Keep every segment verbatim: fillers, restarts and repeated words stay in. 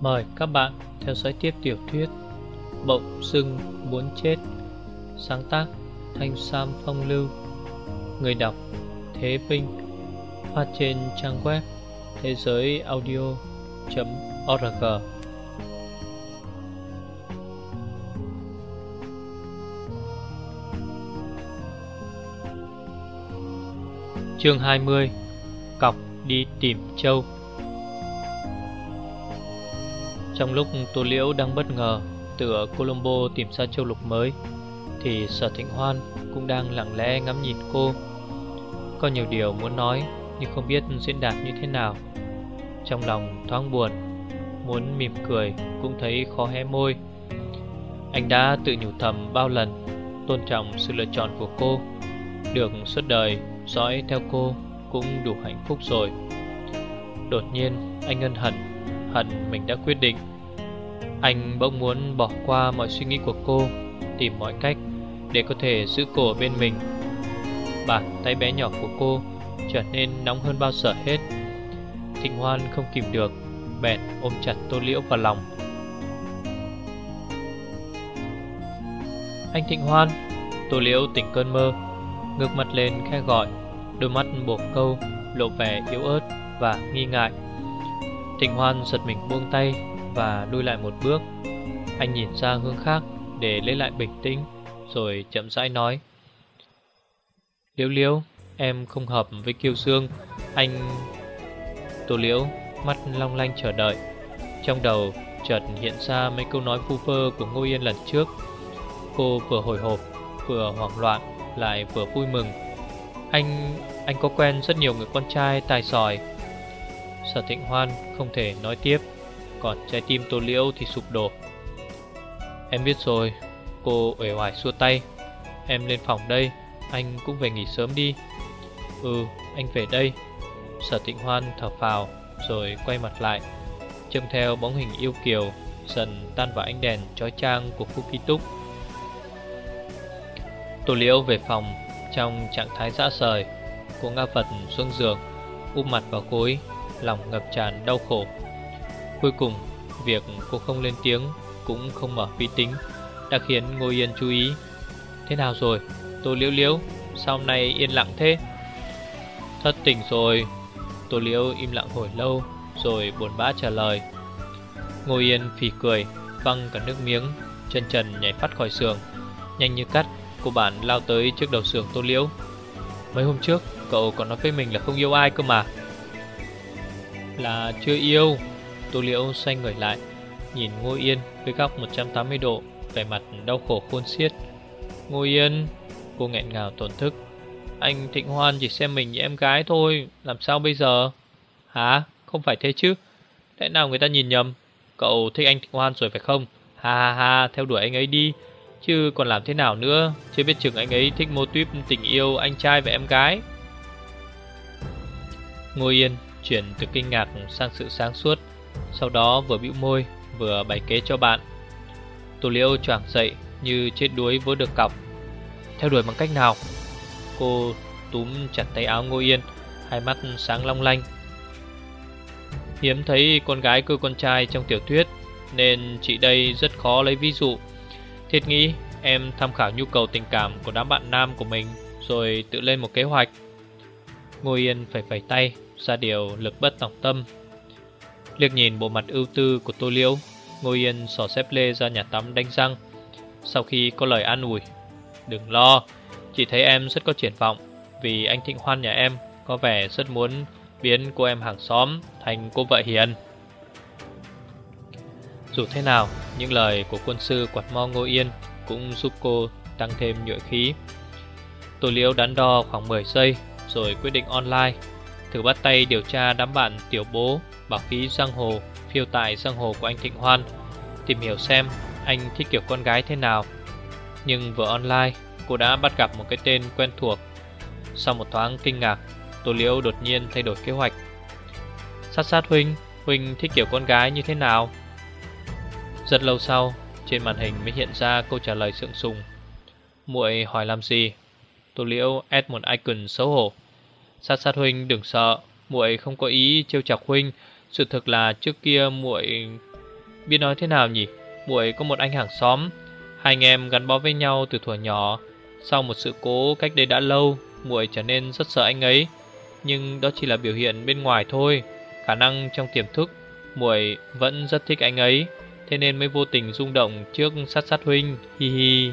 Mời các bạn theo dõi tiếp tiểu thuyết Bỗng dưng muốn chết, sáng tác Thanh Sam Phong Lưu, người đọc Thế Vinh, phát trên trang web thế giới audio chấm org. Chương hai mươi. Cọc đi tìm châu. Trong lúc Tô Liễu đang bất ngờ từ Colombo tìm ra châu lục mới, thì Sở Thịnh Hoan cũng đang lặng lẽ ngắm nhìn cô. Có nhiều điều muốn nói nhưng không biết diễn đạt như thế nào. Trong lòng thoáng buồn, muốn mỉm cười cũng thấy khó hé môi. Anh đã tự nhủ thầm bao lần tôn trọng sự lựa chọn của cô. Được suốt đời dõi theo cô cũng đủ hạnh phúc rồi. Đột nhiên anh ân hận, hận mình đã quyết định. Anh bỗng muốn bỏ qua mọi suy nghĩ của cô, tìm mọi cách để có thể giữ cô ở bên mình. Bàn tay bé nhỏ của cô trở nên nóng hơn bao giờ hết. Thịnh Hoan không kìm được, bèn ôm chặt Tô Liễu vào lòng. Anh Thịnh Hoan. Tô Liễu tỉnh cơn mơ, ngước mắt lên khẽ gọi, đôi mắt bồ câu lộ vẻ yếu ớt và nghi ngại. Thịnh Hoan giật mình buông tay và lui lại một bước. Anh nhìn ra hướng khác để lấy lại bình tĩnh, rồi chậm rãi nói: Liễu Liễu, em không hợp với Kiêu Dương. Anh... Tô Liễu mắt long lanh chờ đợi. Trong đầu chợt hiện ra mấy câu nói vu vơ của Ngô Yên lần trước. Cô vừa hồi hộp, vừa hoảng loạn, lại vừa vui mừng. Anh... anh có quen rất nhiều người con trai tài giỏi. Sở Thịnh Hoan không thể nói tiếp, còn trái tim Tô Liễu thì sụp đổ. Em biết rồi. Cô uể oải xua tay. Em lên phòng đây, anh cũng về nghỉ sớm đi. Ừ, anh về đây. Sở Thịnh Hoan thở phào, rồi quay mặt lại, trông theo bóng hình yêu kiều dần tan vào ánh đèn chói chang của khu ký túc. Tô Liễu về phòng trong trạng thái dã rời. Cô ngã vật xuống giường, úp mặt vào gối, lòng ngập tràn đau khổ. Cuối cùng, việc cô không lên tiếng, cũng không mở vi tính, đã khiến Ngô Yên chú ý. Thế nào rồi, Tô Liễu Liễu, sao hôm nay yên lặng thế? Thất tình rồi. Tô Liễu im lặng hồi lâu, rồi buồn bã trả lời. Ngô Yên phì cười, văng cả nước miếng, chân trần nhảy phát khỏi giường. Nhanh như cắt, cô bạn lao tới trước đầu giường Tô Liễu. Mấy hôm trước, cậu còn nói với mình là không yêu ai cơ mà. Là chưa yêu. Tô Liễu xoay người lại, nhìn Ngô Yên với góc một trăm tám mươi độ, vẻ mặt đau khổ khôn xiết. Ngô Yên, cô nghẹn ngào tổn thức. Anh Thịnh Hoan chỉ xem mình như em gái thôi, làm sao bây giờ? Hả? Không phải thế chứ? Lẽ nào người ta nhìn nhầm? Cậu thích anh Thịnh Hoan rồi phải không? Ha ha ha, theo đuổi anh ấy đi, chứ còn làm thế nào nữa? Chưa biết chừng anh ấy thích mô típ tình yêu anh trai và em gái. Ngô Yên chuyển từ kinh ngạc sang sự sáng suốt, sau đó vừa bĩu môi vừa bày kế cho bạn. Tô Liễu choàng dậy như chết đuối vớ được cọc. Theo đuổi bằng cách nào? Cô túm chặt tay áo Ngô Yên, hai mắt sáng long lanh. Hiếm thấy con gái cưa con trai trong tiểu thuyết, nên chị đây rất khó lấy ví dụ. Thiệt nghĩ em tham khảo nhu cầu tình cảm của đám bạn nam của mình, rồi tự lên một kế hoạch. Ngô Yên phẩy phẩy tay, ra điều lực bất tòng tâm. Liếc nhìn bộ mặt ưu tư của Tô Liễu, Ngô Yên xỏ dép lê ra nhà tắm đánh răng. Sau khi có lời an ủi: Đừng lo, chị thấy em rất có triển vọng, vì anh Thịnh Hoan nhà em có vẻ rất muốn biến cô em hàng xóm thành cô vợ hiền. Dù thế nào, những lời của quân sư quạt mo Ngô Yên cũng giúp cô tăng thêm nhuệ khí. Tô Liễu đắn đo khoảng mười giây, rồi quyết định online, thử bắt tay điều tra đám bạn tiểu bố bảo khí giang hồ phiêu tại giang hồ của anh Thịnh Hoan, tìm hiểu xem anh thích kiểu con gái thế nào. Nhưng vừa online, cô đã bắt gặp một cái tên quen thuộc. Sau một thoáng kinh ngạc, Tô Liễu đột nhiên thay đổi kế hoạch. Sát sát huynh, huynh thích kiểu con gái như thế nào? Rất lâu sau, trên màn hình mới hiện ra câu trả lời sượng sùng. Muội hỏi làm gì? Tô Liễu add một icon xấu hổ. Sát sát huynh đừng sợ, muội không có ý trêu chọc huynh. Sự thực là trước kia muội biết nói thế nào nhỉ? Muội có một anh hàng xóm, hai anh em gắn bó với nhau từ thuở nhỏ. Sau một sự cố cách đây đã lâu, muội trở nên rất sợ anh ấy. Nhưng đó chỉ là biểu hiện bên ngoài thôi. Khả năng trong tiềm thức, muội vẫn rất thích anh ấy, thế nên mới vô tình rung động trước Sát Sát huynh. Hi hi.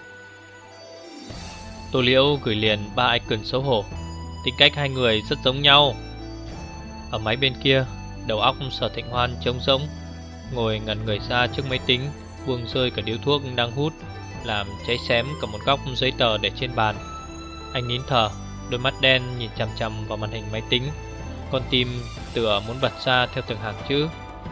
Tô Liễu gửi liền ba icon xấu hổ. Tính cách hai người rất giống nhau. Ở máy bên kia, đầu óc Sở Thịnh Hoan trống rỗng, ngồi ngẩn người ra trước máy tính, buông rơi cả điếu thuốc đang hút, làm cháy xém cả một góc giấy tờ để trên bàn. Anh nín thở, đôi mắt đen nhìn chằm chằm vào màn hình máy tính, con tim tựa muốn bật ra theo từng hàng chữ.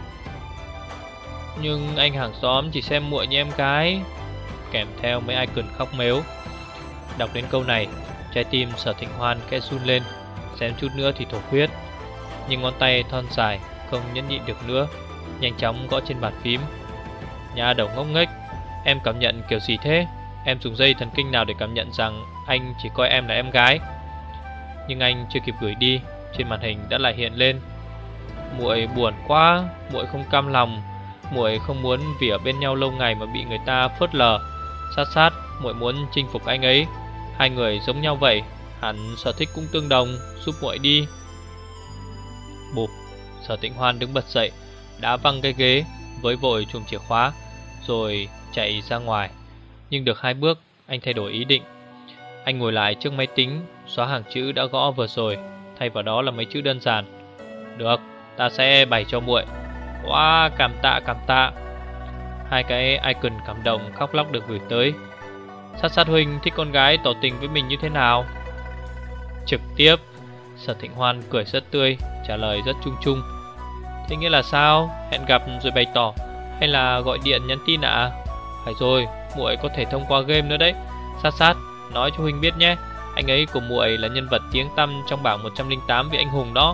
Nhưng anh hàng xóm chỉ xem muội như em gái, kèm theo mấy icon khóc mếu. Đọc đến câu này, trái tim Sở Thịnh Hoan khẽ run lên, xém chút nữa thì thổ huyết. Nhưng ngón tay thon dài không nhẫn nhịn được nữa, nhanh chóng gõ trên bàn phím. Nhà đầu ngốc nghếch, em cảm nhận kiểu gì thế? Em dùng dây thần kinh nào để cảm nhận rằng anh chỉ coi em là em gái? Nhưng anh chưa kịp gửi đi, trên màn hình đã lại hiện lên: muội buồn quá, muội không cam lòng, muội không muốn vì ở bên nhau lâu ngày mà bị người ta phớt lờ. Sát Sát, muội muốn chinh phục anh ấy. Hai người giống nhau vậy, hẳn sở thích cũng tương đồng, giúp muội đi. Bụp, Sở Tịnh Hoan đứng bật dậy, đá văng cái ghế, với vội chùm chìa khóa, rồi chạy ra ngoài. Nhưng được hai bước, anh thay đổi ý định. Anh ngồi lại trước máy tính, xóa hàng chữ đã gõ vừa rồi, thay vào đó là mấy chữ đơn giản: được, ta sẽ bày cho muội. Wow, cảm tạ cảm tạ. Hai cái icon cảm động khóc lóc được gửi tới. Sát Sát huynh thích con gái tỏ tình với mình như thế nào? Trực tiếp. Sở Thịnh Hoan cười rất tươi, trả lời rất chung chung. Thế nghĩa là sao? Hẹn gặp rồi bày tỏ, hay là gọi điện nhắn tin ạ? À? Phải rồi, muội có thể thông qua game nữa đấy. Sát Sát, nói cho huynh biết nhé, anh ấy của muội là nhân vật tiếng tăm trong bảng một trăm lẻ tám vị anh hùng đó.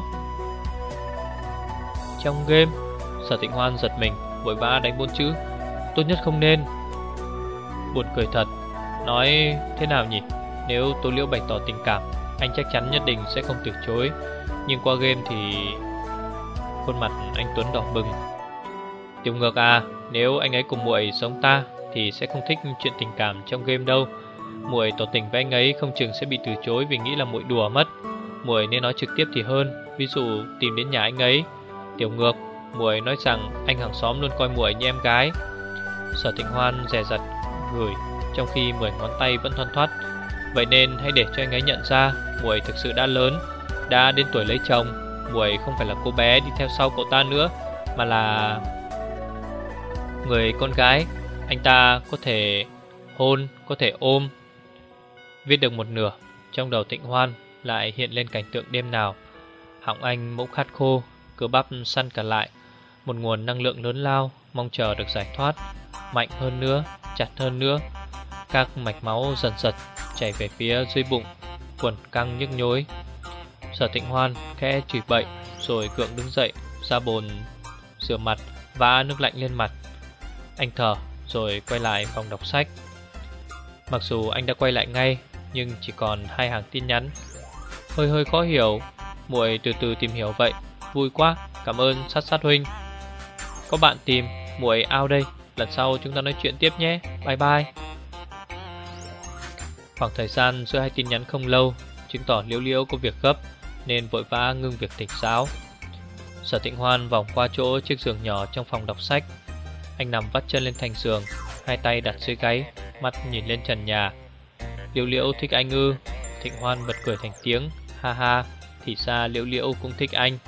Trong game? Sở Thịnh Hoan giật mình, vội vã đánh bốn chữ: tốt nhất không nên. Buồn cười thật. Nói thế nào nhỉ? Nếu Tô Liễu bày tỏ tình cảm, anh chắc chắn nhất định sẽ không từ chối. Nhưng qua game thì... Khuôn mặt anh Tuấn đỏ bừng. Tiểu Ngược à, nếu anh ấy cùng muội giống ta thì sẽ không thích chuyện tình cảm trong game đâu. Muội tỏ tình với anh ấy không chừng sẽ bị từ chối vì nghĩ là muội đùa mất. Muội nên nói trực tiếp thì hơn, ví dụ tìm đến nhà anh ấy. Tiểu Ngược, muội nói rằng anh hàng xóm luôn coi muội như em gái. Sở Thịnh Hoan dè dặt gửi, trong khi mười ngón tay vẫn thoăn thoắt. Vậy nên hãy để cho anh ấy nhận ra muội thực sự đã lớn, đã đến tuổi lấy chồng. Muội không phải là cô bé đi theo sau cậu ta nữa, mà là người con gái anh ta có thể hôn, có thể ôm. Viết được một nửa, trong đầu Thịnh Hoan lại hiện lên cảnh tượng đêm nào. Họng anh mỗng khát khô, cơ bắp săn cả lại. Một nguồn năng lượng lớn lao mong chờ được giải thoát, mạnh hơn nữa, chặt hơn nữa. Các mạch máu dần dần chảy về phía dưới bụng, quần căng nhức nhối. Sở Thịnh Hoan khẽ chửi bậy, rồi gượng đứng dậy, ra bồn rửa mặt, vã nước lạnh lên mặt. Anh thở, rồi quay lại phòng đọc sách. Mặc dù anh đã quay lại ngay, nhưng chỉ còn hai hàng tin nhắn. Hơi hơi khó hiểu, muội từ từ tìm hiểu vậy. Vui quá, cảm ơn Sát Sát huynh. Có bạn tìm, muội out đây. Lần sau chúng ta nói chuyện tiếp nhé. Bye bye. Khoảng thời gian giữa hai tin nhắn không lâu, chứng tỏ Liễu Liễu có việc gấp nên vội vã ngưng việc tỉnh giáo. Sở Thịnh Hoan vòng qua chỗ chiếc giường nhỏ trong phòng đọc sách. Anh nằm vắt chân lên thành giường, hai tay đặt dưới gáy, mắt nhìn lên trần nhà. Liễu Liễu thích anh ư? Thịnh Hoan bật cười thành tiếng, ha ha, thì ra Liễu Liễu cũng thích anh.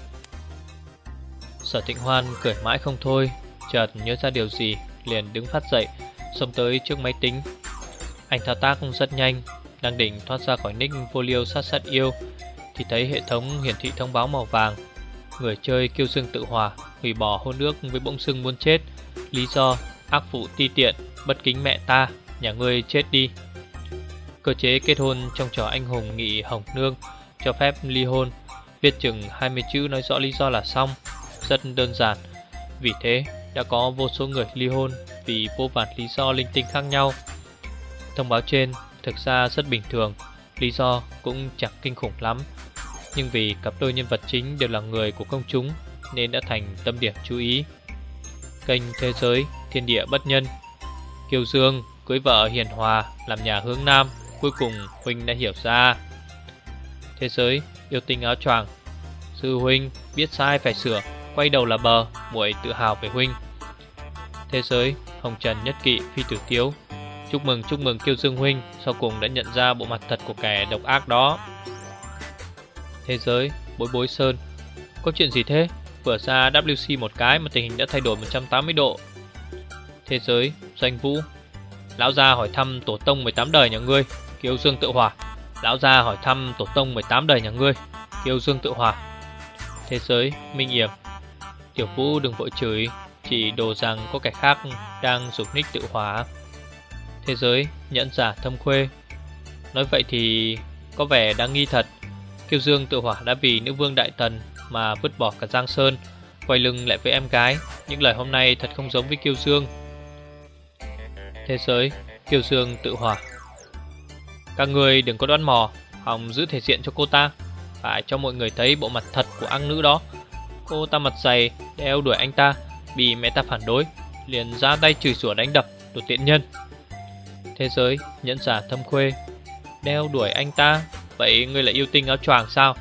Sở Thịnh Hoan cười mãi không thôi, chợt nhớ ra điều gì, liền đứng phát dậy, xông tới trước máy tính. Anh thao tác rất nhanh, đang định thoát ra khỏi nick vô liêu sát sát yêu thì thấy hệ thống hiển thị thông báo màu vàng: người chơi kiêu dương tự hòa, hủy bỏ hôn ước với bỗng sưng muốn chết. Lý do: ác phụ ti tiện, bất kính mẹ ta, nhà ngươi chết đi. Cơ chế kết hôn trong trò anh hùng nghị hồng nương cho phép ly hôn, viết chừng hai mươi chữ nói rõ lý do là xong. Rất đơn giản. Vì thế đã có vô số người ly hôn vì vô vàn lý do linh tinh khác nhau. Thông báo trên thực ra rất bình thường, lý do cũng chẳng kinh khủng lắm, nhưng vì cặp đôi nhân vật chính đều là người của công chúng nên đã thành tâm điểm chú ý. Kênh Thế Giới Thiên Địa Bất Nhân. Kiều Dương cưới vợ hiền hòa, làm nhà hướng nam, cuối cùng huynh đã hiểu ra. Thế Giới Yêu Tinh Áo Choàng. Sư huynh biết sai phải sửa, quay đầu là bờ, muội tự hào về huynh. Thế Giới Hồng Trần Nhất Kỵ Phi Tử Tiếu. Chúc mừng chúc mừng Kiêu Dương huynh, sau cùng đã nhận ra bộ mặt thật của kẻ độc ác đó. Thế Giới Bối Bối Sơn. Có chuyện gì thế? Vừa ra W C một cái mà tình hình đã thay đổi một trăm tám mươi độ. Thế Giới Doanh Vũ. Lão gia hỏi thăm tổ tông mười tám đời nhà ngươi. Kiêu Dương Tự Hỏa. Lão gia hỏi thăm tổ tông mười tám đời nhà ngươi. Kiêu Dương Tự Hỏa. Thế Giới Minh Yểm. Tiểu Vũ đừng vội chửi, chỉ đồ rằng có kẻ khác đang dục ních tự hỏa. Thế Giới Nhẫn Giả Thâm Khuê. Nói vậy thì có vẻ đáng nghi thật. Kiêu Dương Tự Hỏa đã vì nữ vương Đại Tần mà vứt bỏ cả Giang Sơn, quay lưng lại với em gái. Những lời hôm nay thật không giống với Kiêu Dương. Thế Giới Kiêu Dương Tự Hỏa. Các người đừng có đoán mò, hòng giữ thể diện cho cô ta, phải cho mọi người thấy bộ mặt thật của ăng nữ đó. Cô ta mặt dày, đeo đuổi anh ta, bị mẹ ta phản đối, liền ra tay chửi rủa đánh đập, đồ tiện nhân. Thế Giới Nhẫn Giả Thâm Khuê. Đeo đuổi anh ta, vậy ngươi là yêu tinh áo choàng sao?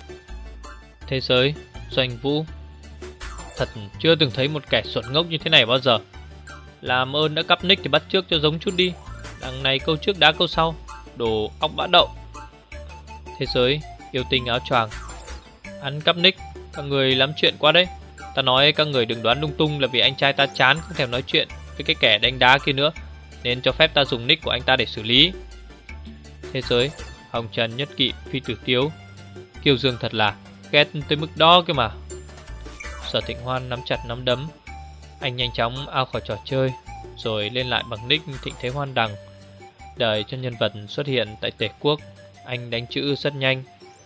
Thế Giới Doanh Vũ. Thật chưa từng thấy một kẻ xuẩn ngốc như thế này bao giờ. Làm ơn đã cắp nick thì bắt trước cho giống chút đi. Đằng này câu trước đá câu sau, đồ óc bã đậu. Thế Giới Yêu Tinh Áo Choàng. Ăn cắp nick, các người lắm chuyện quá đấy. Ta nói các người đừng đoán lung tung là vì anh trai ta chán không thèm nói chuyện với cái kẻ đánh đá kia nữa, nên cho phép ta dùng nick của anh ta để xử lý. Thế Giới Hồng Trần Nhất Kỵ Phi Tử Tiếu. Kiêu Dương thật là ghét tới mức đó kia mà. Sở Thịnh Hoan nắm chặt nắm đấm. Anh nhanh chóng out khỏi trò chơi, rồi lên lại bằng nick Thịnh Thế Hoan Đằng. Đợi cho nhân vật xuất hiện tại Tề Quốc, anh đánh chữ rất nhanh.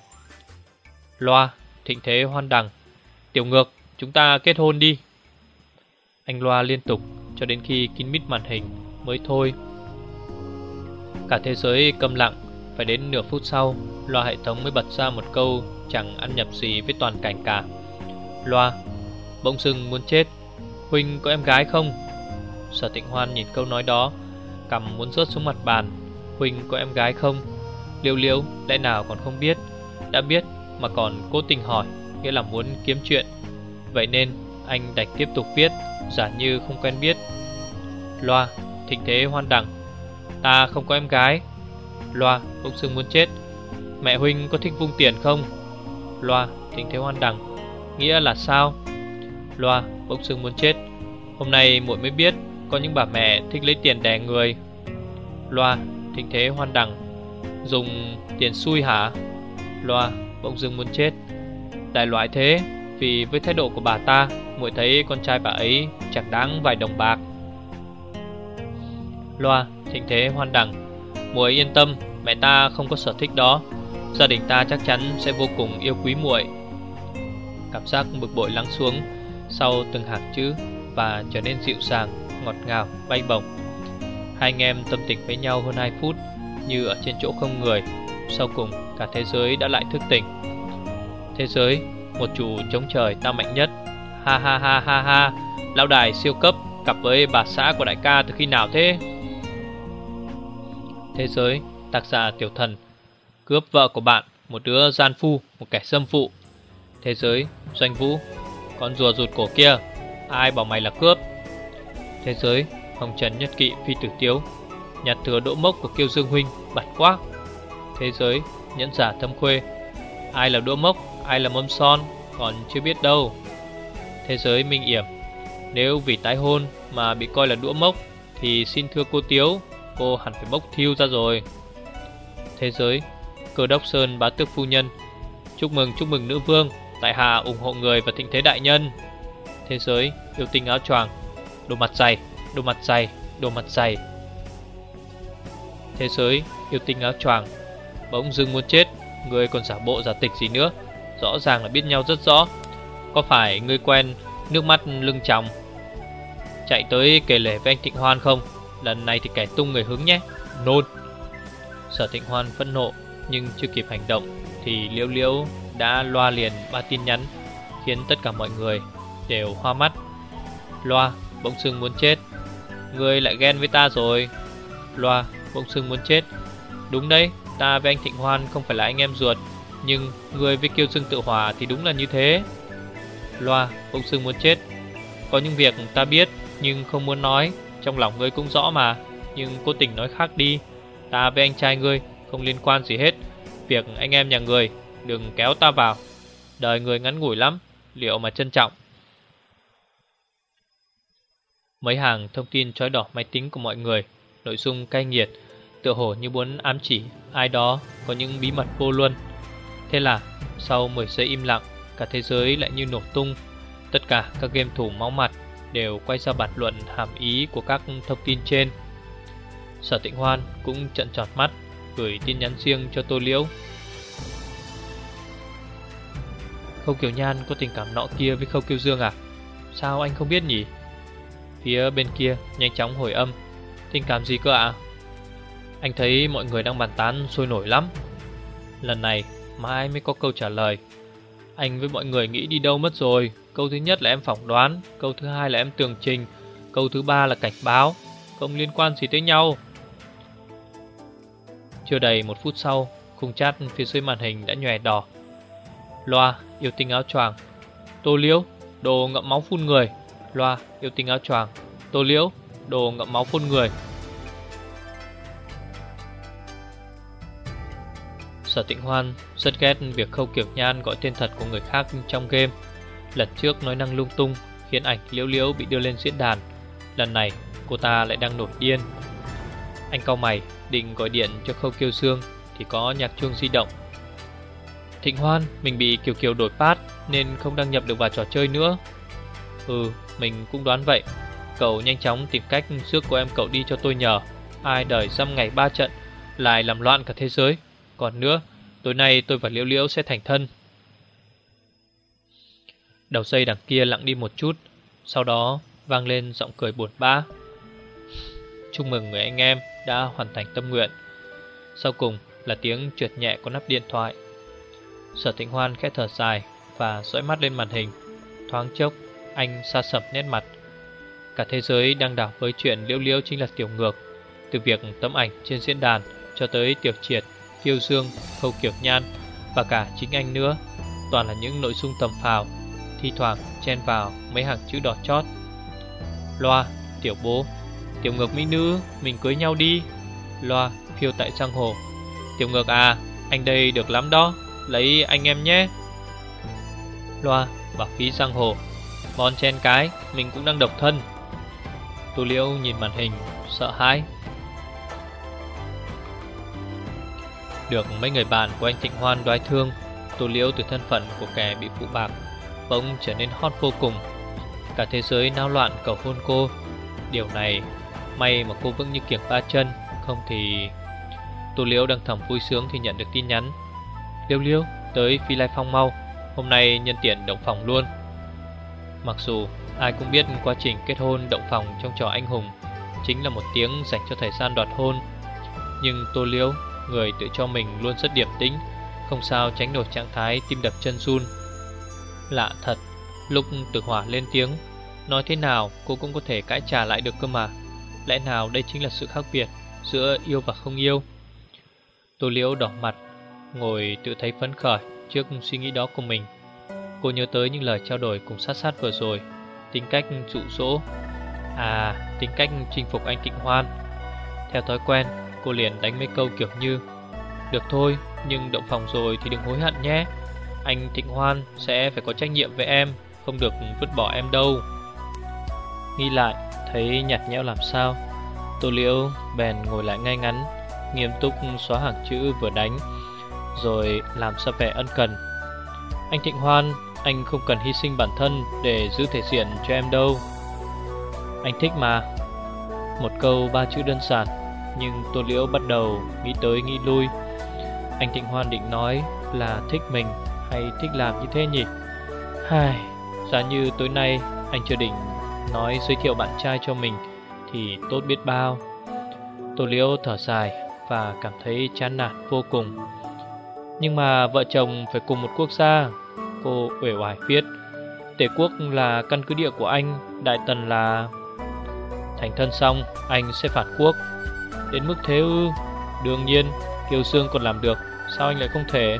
Loa Thịnh Thế Hoan Đằng. Tiểu Ngược, chúng ta kết hôn đi. Anh loa liên tục cho đến khi kín mít màn hình mới thôi. Cả thế giới câm lặng. Phải đến nửa phút sau, loa hệ thống mới bật ra một câu chẳng ăn nhập gì với toàn cảnh cả. Loa bỗng dưng muốn chết. Huynh có em gái không? Sở Tịnh Hoan nhìn câu nói đó, cằm muốn rớt xuống mặt bàn. Huynh có em gái không? Liễu Liễu lẽ nào còn không biết? Đã biết mà còn cố tình hỏi, nghĩa là muốn kiếm chuyện. Vậy nên anh đành tiếp tục viết, giả như không quen biết. Loa Thịnh Thế Hoan Đằng. Ta không có em gái. Loa bỗng dưng muốn chết. Mẹ huynh có thích vung tiền không? Loa Thịnh Thế Hoan Đằng. Nghĩa là sao? Loa bỗng dưng muốn chết. Hôm nay muội mới biết có những bà mẹ thích lấy tiền đè người. Loa Thịnh Thế Hoan Đằng. Dùng tiền xui hả? Loa bỗng dưng muốn chết. Đại loại thế, vì với thái độ của bà ta, muội thấy con trai bà ấy chẳng đáng vài đồng bạc. Loa Thịnh Thế Hoan Đằng. Muội yên tâm, mẹ ta không có sở thích đó. Gia đình ta chắc chắn sẽ vô cùng yêu quý muội. Cảm giác bực bội lắng xuống sau từng hàng chữ và trở nên dịu dàng, ngọt ngào, bay bổng. Hai anh em tâm tình với nhau hơn hai phút, như ở trên chỗ không người. Sau cùng cả thế giới đã lại thức tỉnh. Thế giới một chủ chống trời ta mạnh nhất. Ha ha ha ha ha. Lão đài siêu cấp cặp với bà xã của đại ca từ khi nào thế? Thế giới tác giả Tiểu Thần. Cướp vợ của bạn, một đứa gian phu, một kẻ xâm phụ. Thế giới Doanh Vũ. Con rùa rụt cổ kia, ai bảo mày là cướp? Thế giới Hồng Trần Nhất Kỵ Phi Tử Tiếu. Nhặt thừa đỗ mốc của Kiêu Dương huynh, bật quá. Thế giới Nhẫn Giả Thâm Khuê. Ai là đỗ mốc, ai là mâm son, còn chưa biết đâu. Thế giới Minh Yểm. Nếu vì tái hôn mà bị coi là đũa mốc thì xin thưa cô Tiếu, cô hẳn phải bốc thiêu ra rồi. Thế giới Cơ Đốc Sơn Bá Tước Phu Nhân. Chúc mừng chúc mừng nữ vương, tại hạ ủng hộ người và thịnh thế đại nhân. Thế giới Yêu Tinh Áo Choàng. Đồ mặt dày, đồ mặt dày, đồ mặt dày. Thế giới Yêu Tinh Áo Choàng. Bỗng dưng muốn chết, ngươi còn giả bộ giả tịch gì nữa? Rõ ràng là biết nhau rất rõ. Có phải ngươi quen nước mắt lưng tròng chạy tới kể lể với anh Thịnh Hoan không? Lần này thì kẻ tung người hứng nhé. Nôn. Sở Thịnh Hoan phẫn nộ, nhưng chưa kịp hành động thì Liễu Liễu đã loa liền ba tin nhắn, khiến tất cả mọi người đều hoa mắt. Loa, bỗng dưng muốn chết. Ngươi lại ghen với ta rồi. Loa, bỗng dưng muốn chết. Đúng đấy, ta với anh Thịnh Hoan không phải là anh em ruột, nhưng ngươi với Kiêu Dương Tự Hòa thì đúng là như thế. Loa, bỗng dưng muốn chết. Có những việc ta biết nhưng không muốn nói, trong lòng ngươi cũng rõ mà, nhưng cố tình nói khác đi. Ta với anh trai ngươi không liên quan gì hết. Việc anh em nhà người, đừng kéo ta vào. Đời người ngắn ngủi lắm, liệu mà trân trọng. Mấy hàng thông tin chói đỏ máy tính của mọi người, nội dung cay nghiệt, tựa hồ như muốn ám chỉ ai đó có những bí mật vô luân. Thế là sau mười giây im lặng, cả thế giới lại như nổ tung. Tất cả các game thủ máu mặt đều quay ra bàn luận hàm ý của các thông tin trên. Sở Tịnh Hoan cũng trợn tròn mắt, gửi tin nhắn riêng cho Tô Liễu. Khâu Kiều Nhan có tình cảm nọ kia với Khâu Kiêu Dương à? Sao anh không biết nhỉ? Phía bên kia nhanh chóng hồi âm. Tình cảm gì cơ ạ? Anh thấy mọi người đang bàn tán sôi nổi lắm. Lần này mãi mới có câu trả lời. Anh với mọi người nghĩ đi đâu mất rồi. Câu thứ nhất là em phỏng đoán, câu thứ hai là em tường trình, câu thứ ba là cảnh báo. Không liên quan gì tới nhau. Chưa đầy một phút sau, khung chat phía dưới màn hình đã nhòe đỏ. Loa, yêu tinh áo choàng. Tô Liễu, đồ ngậm máu phun người. Loa, yêu tinh áo choàng. Tô Liễu, đồ ngậm máu phun người. Sở Tịnh Hoan rất ghét việc Khâu Kiều Nhan gọi tên thật của người khác trong game. Lần trước nói năng lung tung khiến ảnh Liễu Liễu bị đưa lên diễn đàn. Lần này cô ta lại đang nổi điên. Anh cau mày định gọi điện cho Khâu Kiêu Dương thì có nhạc chuông di động. Thịnh Hoan, mình bị Kiều Kiều đổi pass nên không đăng nhập được vào trò chơi nữa. Ừ, mình cũng đoán vậy. Cậu nhanh chóng tìm cách rước cô em cậu đi cho tôi nhờ. Ai đời dăm ngày ba trận lại làm loạn cả thế giới. Còn nữa, tối nay tôi và Liễu Liễu sẽ thành thân. Đầu dây đằng kia lặng đi một chút, sau đó vang lên giọng cười buồn bã. Chúc mừng người anh em đã hoàn thành tâm nguyện. Sau cùng là tiếng trượt nhẹ của nắp điện thoại. Sở Tịnh Hoan khẽ thở dài và dõi mắt lên màn hình. Thoáng chốc anh sa sầm nét mặt. Cả thế giới đang đảo với chuyện Liễu Liễu chính là tiểu ngược. Từ việc tấm ảnh trên diễn đàn cho tới Tiểu Triệt, Kiêu Dương, Khâu Kiều Nhan và cả chính anh nữa, toàn là những nội dung tầm phào, thi thoảng chen vào mấy hàng chữ đỏ chót. Loa, tiểu bố, tiểu ngược mỹ nữ, mình cưới nhau đi. Loa, phiêu tại giang hồ. Tiểu ngược à, anh đây được lắm đó, lấy anh em nhé. Loa, bảo phí giang hồ, bon chen cái, mình cũng đang độc thân. Tô Liễu nhìn màn hình, sợ hãi. Được mấy người bạn của anh Thịnh Hoan đoái thương, Tô Liễu từ thân phận của kẻ bị phụ bạc bỗng trở nên hot vô cùng. Cả thế giới náo loạn cầu hôn cô. Điều này may mà cô vững như kiểng ba chân, không thì... Tô Liễu đang thầm vui sướng thì nhận được tin nhắn. Liễu Liễu, tới Phi Lai Phong mau, hôm nay nhân tiện động phòng luôn. Mặc dù ai cũng biết quá trình kết hôn động phòng trong trò anh hùng chính là một tiếng dành cho thời gian đoạt hôn, nhưng Tô Liễu, người tự cho mình luôn rất điềm tĩnh, không sao tránh nổi trạng thái tim đập chân run. Lạ thật, lúc Tử Hỏa lên tiếng, nói thế nào cô cũng có thể cãi trả lại được cơ mà. Lẽ nào đây chính là sự khác biệt giữa yêu và không yêu? Tô Liễu đỏ mặt, ngồi tự thấy phấn khởi trước suy nghĩ đó của mình. Cô nhớ tới những lời trao đổi cùng sát sát vừa rồi, tính cách dụ dỗ, à, tính cách chinh phục anh Thịnh Hoan. Theo thói quen, cô liền đánh mấy câu kiểu như: được thôi, nhưng động phòng rồi thì đừng hối hận nhé. Anh Thịnh Hoan sẽ phải có trách nhiệm với em, không được vứt bỏ em đâu. Nghĩ lại, thấy nhạt nhẽo làm sao, Tô Liễu bèn ngồi lại ngay ngắn, nghiêm túc xóa hàng chữ vừa đánh, rồi làm ra vẻ ân cần. Anh Thịnh Hoan, anh không cần hy sinh bản thân để giữ thể diện cho em đâu. Anh thích mà. Một câu ba chữ đơn giản, nhưng Tô Liễu bắt đầu nghĩ tới nghĩ lui. Anh Thịnh Hoan định nói là thích mình hay thích làm như thế nhỉ? Hai, giá như tối nay anh chưa định nói giới thiệu bạn trai cho mình thì tốt biết bao. Tô Liễu thở dài và cảm thấy chán nản vô cùng. Nhưng mà vợ chồng phải cùng một quốc gia, cô uể oải viết. Tề quốc là căn cứ địa của anh, Đại Tần là... Thành thân xong anh sẽ phản quốc. Đến mức thế ư? Đương nhiên, Kiêu Xương còn làm được, sao anh lại không thể?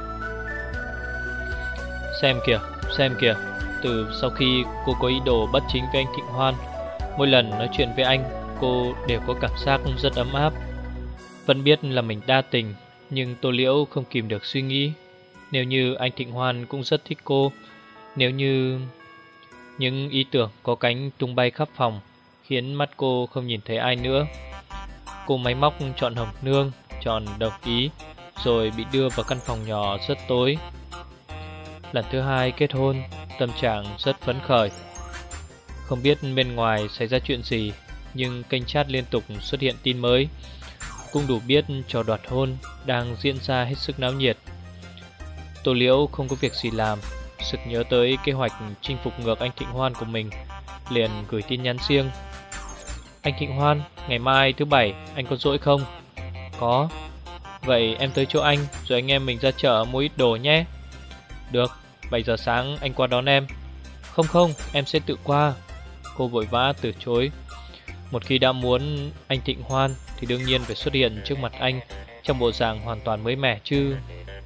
Xem kìa, xem kìa. Từ sau khi cô có ý đồ bất chính với anh Thịnh Hoan, mỗi lần nói chuyện với anh, cô đều có cảm giác rất ấm áp. Vẫn biết là mình đa tình, nhưng Tô Liễu không kìm được suy nghĩ, nếu như anh Thịnh Hoan cũng rất thích cô, nếu như... Những ý tưởng có cánh tung bay khắp phòng, khiến mắt cô không nhìn thấy ai nữa. Cô máy móc chọn hồng nương, chọn đồng ý, rồi bị đưa vào căn phòng nhỏ rất tối. Lần thứ hai kết hôn, tâm trạng rất phấn khởi. Không biết bên ngoài xảy ra chuyện gì, nhưng kênh chat liên tục xuất hiện tin mới, cũng đủ biết trò đoạt hôn đang diễn ra hết sức náo nhiệt. Tô Liễu không có việc gì làm, sực nhớ tới kế hoạch chinh phục ngược anh Thịnh Hoan của mình, liền gửi tin nhắn riêng. Anh Thịnh Hoan, ngày mai thứ bảy anh có rỗi không? Có. Vậy em tới chỗ anh, rồi anh em mình ra chợ mua ít đồ nhé. Được, bảy giờ sáng anh qua đón em. Không không, em sẽ tự qua. Cô vội vã từ chối. Một khi đã muốn anh Thịnh Hoan thì đương nhiên phải xuất hiện trước mặt anh trong bộ dạng hoàn toàn mới mẻ chứ.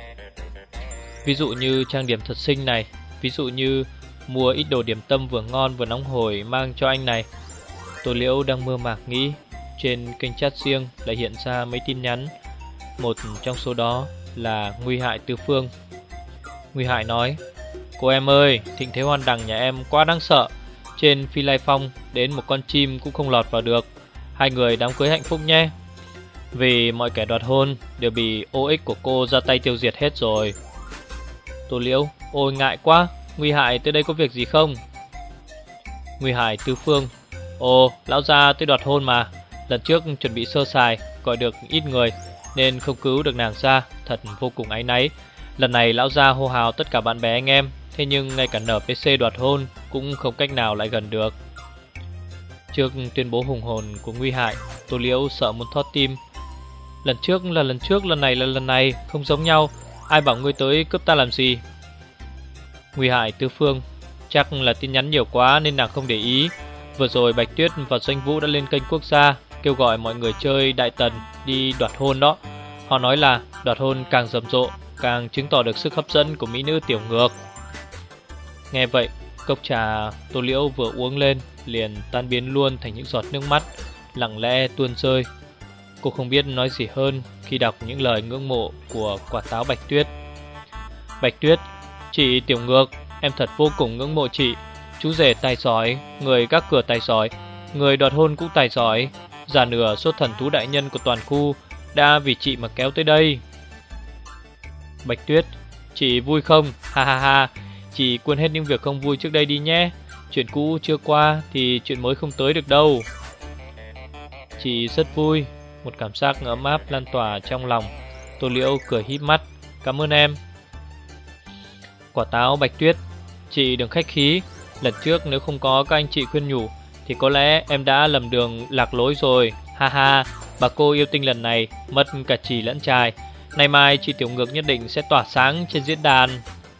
Ví dụ như trang điểm thật xinh này, ví dụ như mua ít đồ điểm tâm vừa ngon vừa nóng hổi mang cho anh này. Tô Liễu đang mơ màng nghĩ, trên kênh chat riêng lại hiện ra mấy tin nhắn. Một trong số đó là Nguy Hại Tứ Phương. Nguy Hại nói: Cô em ơi, thịnh thế hoan đằng nhà em quá đáng sợ. Trên Phi Lai Phong đến một con chim cũng không lọt vào được. Hai người đám cưới hạnh phúc nhé. Vì mọi kẻ đoạt hôn đều bị ô ích của cô ra tay tiêu diệt hết rồi. Tô Liễu: Ôi ngại quá, Nguy Hại tới đây có việc gì không? Nguy Hại Tứ Phương: Ồ, lão gia tôi đoạt hôn mà. Lần trước chuẩn bị sơ sài, gọi được ít người nên không cứu được nàng ra, thật vô cùng áy náy. Lần này lão gia hô hào tất cả bạn bè anh em, thế nhưng ngay cả en pê xê đoạt hôn cũng không cách nào lại gần được. Trước tuyên bố hùng hồn của Nguy Hại, Tô Liễu sợ muốn thót tim. Lần trước là lần trước, lần này là lần này, không giống nhau. Ai bảo ngươi tới cướp ta làm gì? Nguy Hại Tứ Phương: Chắc là tin nhắn nhiều quá nên nàng không để ý. Vừa rồi Bạch Tuyết và Doanh Vũ đã lên kênh quốc gia kêu gọi mọi người chơi Đại Tần đi đoạt hôn đó. Họ nói là đoạt hôn càng rầm rộ, càng chứng tỏ được sức hấp dẫn của mỹ nữ tiểu ngược. Nghe vậy, cốc trà Tô Liễu vừa uống lên liền tan biến luôn thành những giọt nước mắt lặng lẽ tuôn rơi. Cô không biết nói gì hơn khi đọc những lời ngưỡng mộ của quả táo Bạch Tuyết. Bạch Tuyết: Chị tiểu ngược, em thật vô cùng ngưỡng mộ chị. Chú rể tài giỏi, người gác cửa tài giỏi, người đoạt hôn cũng tài giỏi. Giả nửa số thần thú đại nhân của toàn khu đã vì chị mà kéo tới đây. Bạch Tuyết: Chị vui không? Ha ha ha. Chị quên hết những việc không vui trước đây đi nhé. Chuyện cũ chưa qua thì chuyện mới không tới được đâu. Chị rất vui. Một cảm giác ấm áp lan tỏa trong lòng. Tô Liễu cười híp mắt: Cảm ơn em. Quả táo Bạch Tuyết: Chị đừng khách khí. Lần trước nếu không có các anh chị khuyên nhủ thì có lẽ em đã lầm đường lạc lối rồi. Ha ha. Bà cô yêu tinh lần này mất cả chì lẫn trai. Nay mai chị tiểu ngược nhất định sẽ tỏa sáng trên diễn đàn.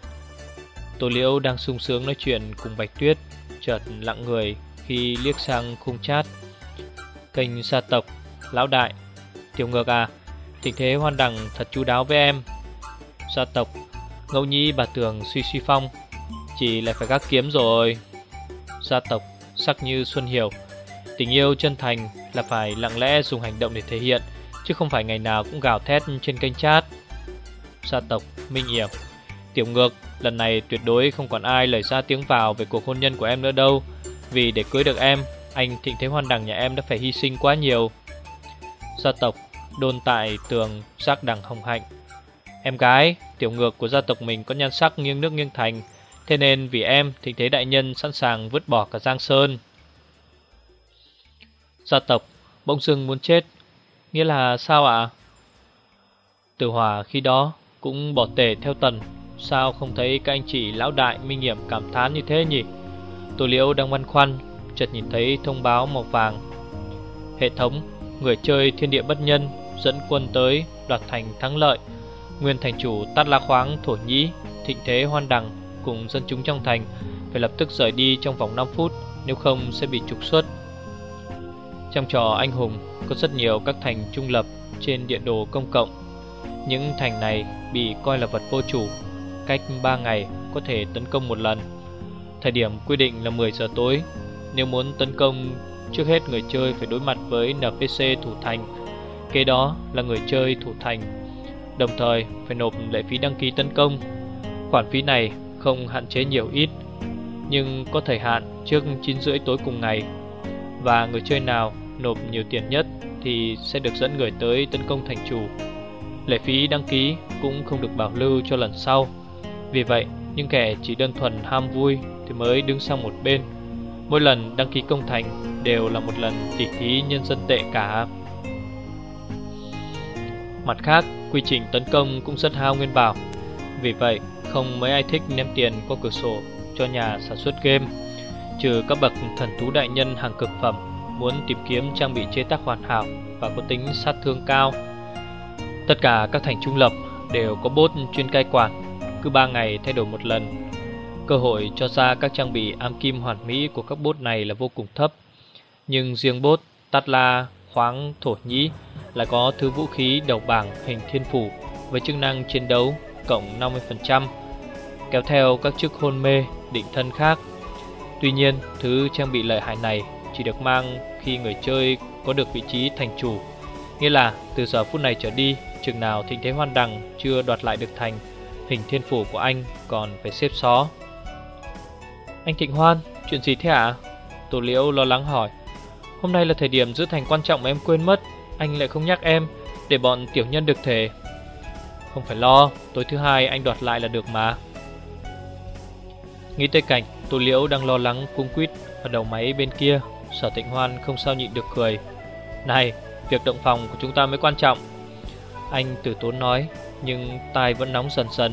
Tô Liễu đang sung sướng nói chuyện cùng Bạch Tuyết, chợt lặng người khi liếc sang khung chat. Kênh gia tộc: Lão đại: Tiểu ngược à, tình thế hoan đằng thật chu đáo với em. Gia tộc: Ngẫu nhĩ bà Tường suy suy phong, chị lại phải gác kiếm rồi. Gia tộc: Sắc như Xuân Hiểu: Tình yêu chân thành là phải lặng lẽ dùng hành động để thể hiện, chứ không phải ngày nào cũng gào thét trên kênh chat. Gia tộc: Minh Yểm: Tiểu ngược, lần này tuyệt đối không còn ai lời ra tiếng vào về cuộc hôn nhân của em nữa đâu. Vì để cưới được em, anh Thịnh Thế Hoan đằng nhà em đã phải hy sinh quá nhiều. Gia tộc: Đôn tại Tường sắc đằng hồng hạnh: Em gái, tiểu ngược của gia tộc mình có nhan sắc nghiêng nước nghiêng thành, thế nên vì em, Thịnh Thế đại nhân sẵn sàng vứt bỏ cả Giang Sơn. Gia tộc: Bỗng dưng muốn chết. Nghĩa là sao ạ? À? Tử Hòa khi đó cũng bỏ tể theo Tần, sao không thấy các anh chị lão đại Minh Hiểm cảm thán như thế nhỉ? Tô Liễu đang băn khoăn, chợt nhìn thấy thông báo màu vàng: Hệ thống: Người chơi thiên địa bất nhân dẫn quân tới đoạt thành thắng lợi. Nguyên thành chủ Tát La Khoáng Thổ Nhĩ, Thịnh Thế Hoan đằng cùng dân chúng trong thành phải lập tức rời đi trong vòng năm phút, nếu không sẽ bị trục xuất. Trong trò anh hùng có rất nhiều các thành trung lập trên địa đồ công cộng. Những thành này bị coi là vật vô chủ, cách ba ngày có thể tấn công một lần. Thời điểm quy định là mười giờ tối. Nếu muốn tấn công, trước hết người chơi phải đối mặt với en pê xê thủ thành, kế đó là người chơi thủ thành, đồng thời phải nộp lệ phí đăng ký tấn công. Khoản phí này không hạn chế nhiều ít, nhưng có thời hạn trước chín rưỡi tối cùng ngày. Và người chơi nào nộp nhiều tiền nhất thì sẽ được dẫn người tới tấn công thành chủ. Lệ phí đăng ký cũng không được bảo lưu cho lần sau. Vì vậy, những kẻ chỉ đơn thuần ham vui thì mới đứng sang một bên. Mỗi lần đăng ký công thành đều là một lần tỉ thí nhân dân tệ cả. Mặt khác, quy trình tấn công cũng rất hao nguyên bảo. Vì vậy, không mấy ai thích ném tiền qua cửa sổ cho nhà sản xuất game, trừ các bậc thần thú đại nhân hàng cực phẩm muốn tìm kiếm trang bị chế tác hoàn hảo và có tính sát thương cao. Tất cả các thành trung lập đều có bot chuyên cai quản, cứ ba ngày thay đổi một lần. Cơ hội cho ra các trang bị ám kim hoàn mỹ của các bot này là vô cùng thấp. Nhưng riêng bot Tát La khoáng thổ nhĩ lại có thứ vũ khí đầu bảng hình thiên phủ với chức năng chiến đấu cộng năm mươi phần trăm, kéo theo các chức hôn mê, định thân khác. Tuy nhiên, thứ trang bị lợi hại này chỉ được mang khi người chơi có được vị trí thành chủ. Nghĩa là từ giờ phút này trở đi, chừng nào Thịnh Thế Hoan Đằng chưa đoạt lại được thành, hình thiên phủ của anh còn phải xếp xó. Anh Thịnh Hoan, chuyện gì thế ạ? Tô Liễu lo lắng hỏi. Hôm nay là thời điểm giữ thành quan trọng mà em quên mất. Anh lại không nhắc em để bọn tiểu nhân được thể. Không phải lo, tối thứ hai anh đoạt lại là được mà. Nghĩ tới cảnh Tô Liễu đang lo lắng cuống quýt ở đầu máy bên kia, Sở Thịnh Hoan không sao nhịn được cười. Này, việc động phòng của chúng ta mới quan trọng, anh từ tốn nói, nhưng tai vẫn nóng dần dần.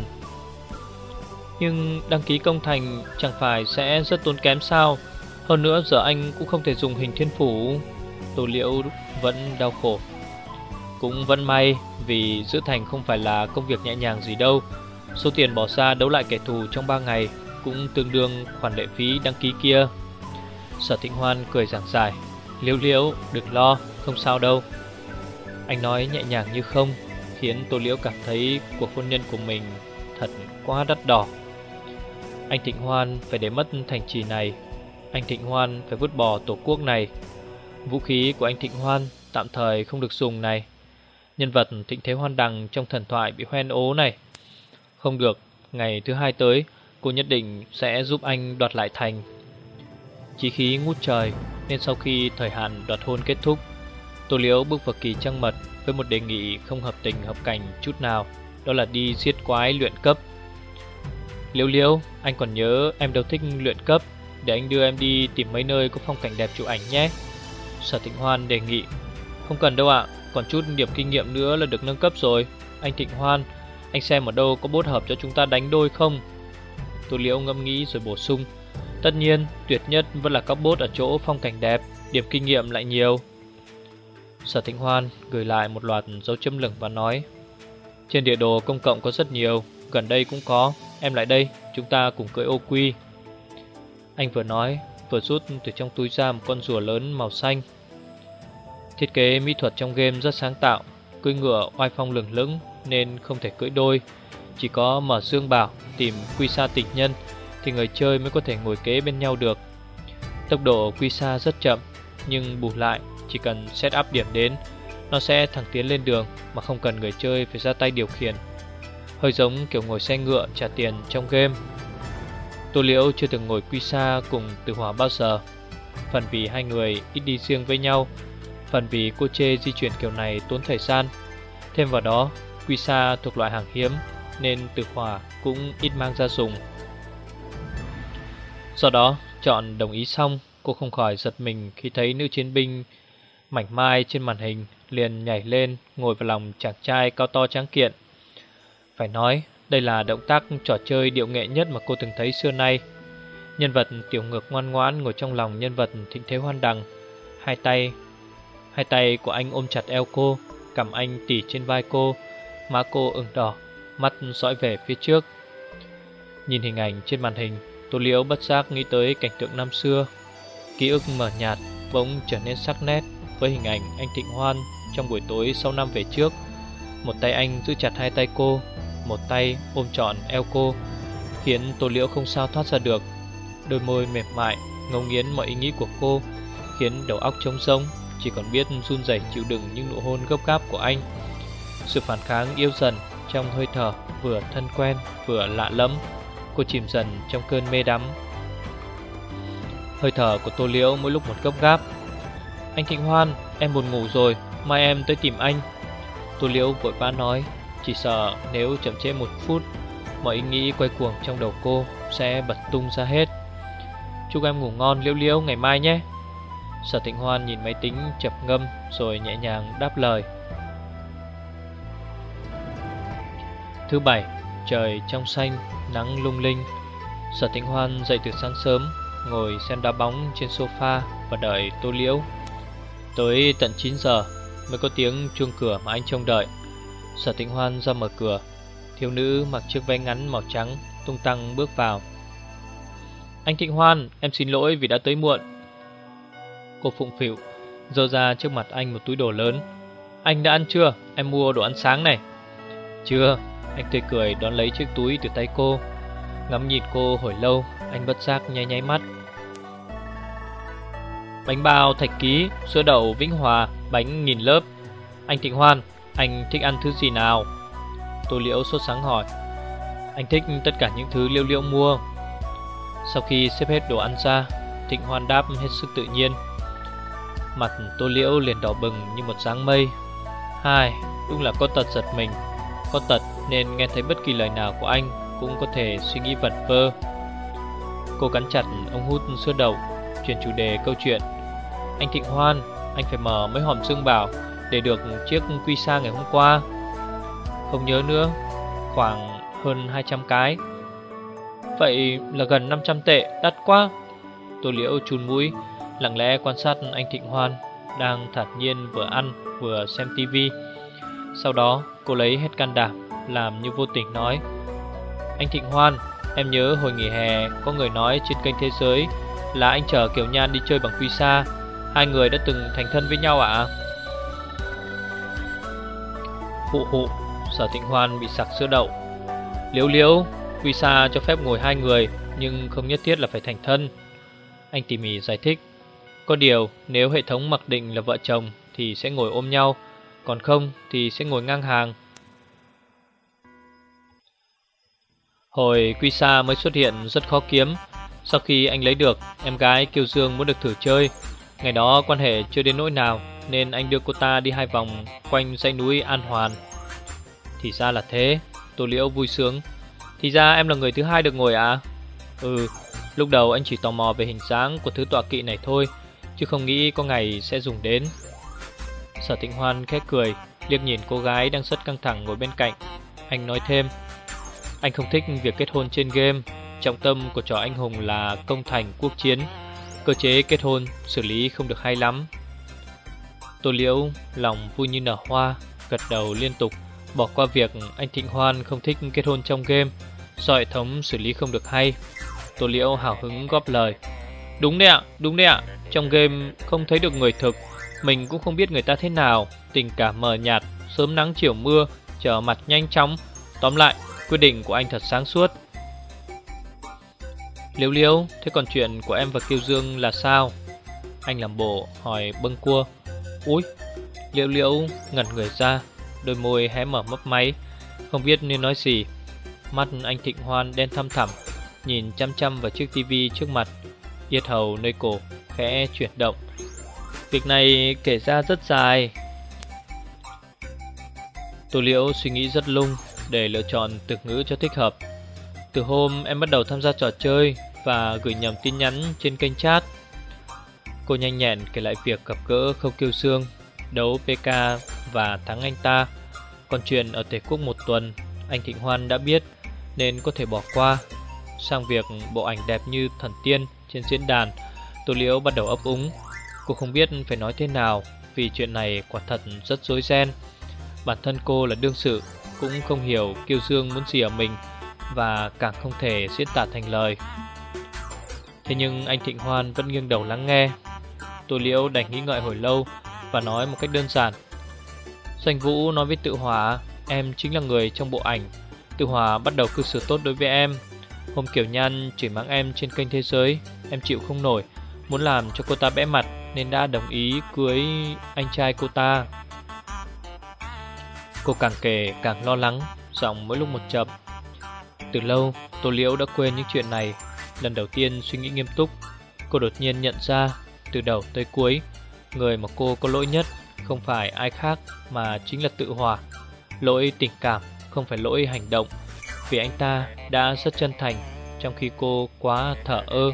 Nhưng đăng ký công thành chẳng phải sẽ rất tốn kém sao? Hơn nữa giờ anh cũng không thể dùng hình thiên phủ. Tô Liễu vẫn đau khổ. Cũng vẫn may, vì giữ thành không phải là công việc nhẹ nhàng gì đâu. Số tiền bỏ ra đấu lại kẻ thù trong ba ngày cũng tương đương khoản lệ phí đăng ký kia. Sở Thịnh Hoan cười giảng giải. Liễu Liễu, đừng lo, không sao đâu. Anh nói nhẹ nhàng như không, khiến Tô Liễu cảm thấy cuộc hôn nhân của mình thật quá đắt đỏ. Anh Thịnh Hoan phải để mất thành trì này, anh Thịnh Hoan phải vứt bỏ tổ quốc này. Vũ khí của anh Thịnh Hoan tạm thời không được dùng này. Nhân vật Thịnh Thế Hoan Đằng trong thần thoại bị hoen ố này. Không được, ngày thứ hai tới cô nhất định sẽ giúp anh đoạt lại thành. Chí khí ngút trời, nên sau khi thời hạn đoạt hôn kết thúc, Tô Liễu bước vào kỳ trăng mật với một đề nghị không hợp tình hợp cảnh chút nào, đó là đi giết quái luyện cấp. Liễu Liễu, anh còn nhớ em đâu thích luyện cấp, để anh đưa em đi tìm mấy nơi có phong cảnh đẹp chụp ảnh nhé. Sở Thịnh Hoan đề nghị. Không cần đâu ạ, còn chút điểm kinh nghiệm nữa là được nâng cấp rồi. Anh Thịnh Hoan, anh xem ở đâu có bốt hợp cho chúng ta đánh đôi không? Tô Liễu ngẫm nghĩ rồi bổ sung. Tất nhiên, tuyệt nhất vẫn là các bốt ở chỗ phong cảnh đẹp, điểm kinh nghiệm lại nhiều. Sở Thịnh Hoan gửi lại một loạt dấu chấm lửng và nói. Trên địa đồ công cộng có rất nhiều, gần đây cũng có, em lại đây, chúng ta cùng cưỡi ô quy. Anh vừa nói, vừa rút từ trong túi ra một con rùa lớn màu xanh. Thiết kế mỹ thuật trong game rất sáng tạo, cưỡi ngựa oai phong lừng lững nên không thể cưỡi đôi. Chỉ có mở dương bảo tìm quy sa tịch nhân thì người chơi mới có thể ngồi kế bên nhau được. Tốc độ quy sa rất chậm, nhưng bù lại chỉ cần set up điểm đến, nó sẽ thẳng tiến lên đường mà không cần người chơi phải ra tay điều khiển. Hơi giống kiểu ngồi xe ngựa trả tiền trong game. Tô Liễu chưa từng ngồi quy sa cùng Từ Hỏa bao giờ. Phần vì hai người ít đi riêng với nhau, phần vì cô chê di chuyển kiểu này tốn thời gian. Thêm vào đó, quy sa thuộc loại hàng hiếm nên Từ Hỏa cũng ít mang ra dùng. Do đó, chọn đồng ý xong, cô không khỏi giật mình khi thấy nữ chiến binh mảnh mai trên màn hình liền nhảy lên ngồi vào lòng chàng trai cao to tráng kiện. Phải nói, đây là động tác trò chơi điệu nghệ nhất mà cô từng thấy xưa nay. Nhân vật tiểu ngược ngoan ngoãn ngồi trong lòng nhân vật Thịnh Thế Hoan Đằng. Hai tay Hai tay của anh ôm chặt eo cô, cằm anh tỉ trên vai cô, má cô ửng đỏ, mắt dõi về phía trước. Nhìn hình ảnh trên màn hình, Tô Liễu bất giác nghĩ tới cảnh tượng năm xưa. Ký ức mờ nhạt bỗng trở nên sắc nét với hình ảnh anh Thịnh Hoan trong buổi tối sáu năm về trước. Một tay anh giữ chặt hai tay cô, một tay ôm trọn eo cô, khiến Tô Liễu không sao thoát ra được. Đôi môi mềm mại ngấu nghiến mọi ý nghĩ của cô, khiến đầu óc trống rỗng, chỉ còn biết run rẩy chịu đựng những nụ hôn gấp gáp của anh. Sự phản kháng yếu dần trong hơi thở vừa thân quen vừa lạ lẫm. Cô chìm dần trong cơn mê đắm. Hơi thở của Tô Liễu mỗi lúc một gấp gáp. Anh Thịnh Hoan, em buồn ngủ rồi, mai em tới tìm anh. Tô Liễu vội vã nói, chỉ sợ nếu chậm trễ một phút, mọi ý nghĩ quay cuồng trong đầu cô sẽ bật tung ra hết. Chúc em ngủ ngon Liễu Liễu, ngày mai nhé. Sở Thịnh Hoan nhìn máy tính chập ngâm rồi nhẹ nhàng đáp lời. Thứ bảy, trời trong xanh, nắng lung linh. Sở Thịnh Hoan dậy từ sáng sớm, ngồi xem đá bóng trên sofa và đợi Tô Liễu. Tới tận chín giờ mới có tiếng chuông cửa mà anh trông đợi. Sở Thịnh Hoan ra mở cửa. Thiếu nữ mặc chiếc váy ngắn màu trắng tung tăng bước vào. Anh Thịnh Hoan, em xin lỗi vì đã tới muộn. Cô phụng phịu giơ ra trước mặt anh một túi đồ lớn. Anh đã ăn chưa? Em mua đồ ăn sáng này. Chưa. Anh tươi cười đón lấy chiếc túi từ tay cô. Ngắm nhìn cô hồi lâu, anh bất giác nháy nháy mắt. Bánh bao Thạch Ký, sữa đậu Vĩnh Hòa, bánh nghìn lớp. Anh Thịnh Hoan, anh thích ăn thứ gì nào? Tô Liễu sốt sắng hỏi. Anh thích tất cả những thứ Liễu Liễu mua. Sau khi xếp hết đồ ăn ra, Thịnh Hoan đáp hết sức tự nhiên. Mặt Tô Liễu liền đỏ bừng như một dáng mây. Hai, đúng là có tật giật mình. Có tật nên nghe thấy bất kỳ lời nào của anh cũng có thể suy nghĩ vẩn vơ. Cô cắn chặt ống hút sữa đậu, chuyển chủ đề câu chuyện. Anh Thịnh Hoan, anh phải mở mấy hòm dương bảo để được chiếc quy sa ngày hôm qua. Không nhớ nữa, khoảng hơn hai trăm cái. Vậy là gần năm trăm tệ, đắt quá. Tô Liễu chun mũi, lặng lẽ quan sát anh Thịnh Hoan đang thản nhiên vừa ăn vừa xem tivi. Sau đó cô lấy hết can đảm làm như vô tình nói. Anh Thịnh Hoan, em nhớ hồi nghỉ hè có người nói trên kênh Thế Giới là anh chở Kiều Nhan đi chơi bằng quy sa. Hai người đã từng thành thân với nhau ạ? À? Hụ hụ. Sở Thịnh Hoan bị sặc sữa đậu. Liễu Liễu, quy sa cho phép ngồi hai người, nhưng không nhất thiết là phải thành thân. Anh tỉ mỉ giải thích. Có điều nếu hệ thống mặc định là vợ chồng thì sẽ ngồi ôm nhau, còn không thì sẽ ngồi ngang hàng. Hồi quy sa mới xuất hiện rất khó kiếm. Sau khi anh lấy được, em gái Kiều Dương muốn được thử chơi. Ngày đó quan hệ chưa đến nỗi nào nên anh đưa cô ta đi hai vòng quanh dãy núi An Hoàn. Thì ra là thế. Tô Liễu vui sướng. Thì ra em là người thứ hai được ngồi à? Ừ, lúc đầu anh chỉ tò mò về hình dáng của thứ tọa kỵ này thôi, chứ không nghĩ có ngày sẽ dùng đến. Sở Thịnh Hoan khẽ cười, liếc nhìn cô gái đang rất căng thẳng ngồi bên cạnh. Anh nói thêm. Anh không thích việc kết hôn trên game. Trọng tâm của trò anh hùng là công thành quốc chiến. Cơ chế kết hôn xử lý không được hay lắm. Tô Liễu lòng vui như nở hoa, gật đầu liên tục, bỏ qua việc anh Thịnh Hoan không thích kết hôn trong game do hệ thống xử lý không được hay. Tô Liễu hào hứng góp lời. Đúng đấy ạ, đúng đấy ạ. Trong game không thấy được người thực, mình cũng không biết người ta thế nào. Tình cảm mờ nhạt, sớm nắng chiều mưa, trở mặt nhanh chóng. Tóm lại, quyết định của anh thật sáng suốt. Liễu Liễu, thế còn chuyện của em và Kiều Dương là sao? Anh làm bộ hỏi bâng cua. Úi, Liễu Liễu ngẩn người ra, đôi môi hé mở mấp máy, không biết nên nói gì. Mắt anh Thịnh Hoan đen thăm thẳm, nhìn chăm chăm vào chiếc tivi trước mặt. Yết hầu nơi cổ khẽ chuyển động. Việc này kể ra rất dài. Tô Liễu suy nghĩ rất lung để lựa chọn từ ngữ cho thích hợp. Từ hôm em bắt đầu tham gia trò chơi và gửi nhầm tin nhắn trên kênh chat. Cô nhanh nhẹn kể lại việc gặp gỡ Khâu Kiêu Sương, đấu pê ca và thắng anh ta. Còn chuyện ở Tề Quốc một tuần, anh Thịnh Hoan đã biết nên có thể bỏ qua. Sang việc bộ ảnh đẹp như thần tiên trên diễn đàn, Tô Liễu bắt đầu ấp úng. Cô không biết phải nói thế nào vì chuyện này quả thật rất rối ren. Bản thân cô là đương sự, cũng không hiểu Kiêu Dương muốn gì ở mình và càng không thể diễn tả thành lời. Thế nhưng anh Thịnh Hoan vẫn nghiêng đầu lắng nghe. Tô Liễu đành nghĩ ngợi hồi lâu và nói một cách đơn giản: Doanh Vũ nói với Tự Hòa em chính là người trong bộ ảnh. Tự Hòa bắt đầu cư xử tốt đối với em. Hôm Kiều Nhan chửi mắng em trên kênh Thế Giới, em chịu không nổi, muốn làm cho cô ta bẽ mặt nên đã đồng ý cưới anh trai cô ta. Cô càng kể càng lo lắng, giọng mỗi lúc một chậm. Từ lâu Tô Liễu đã quên những chuyện này. Lần đầu tiên suy nghĩ nghiêm túc, cô đột nhiên nhận ra từ đầu tới cuối, người mà cô có lỗi nhất không phải ai khác mà chính là Tự Hòa. Lỗi tình cảm, không phải lỗi hành động, vì anh ta đã rất chân thành trong khi cô quá thờ ơ.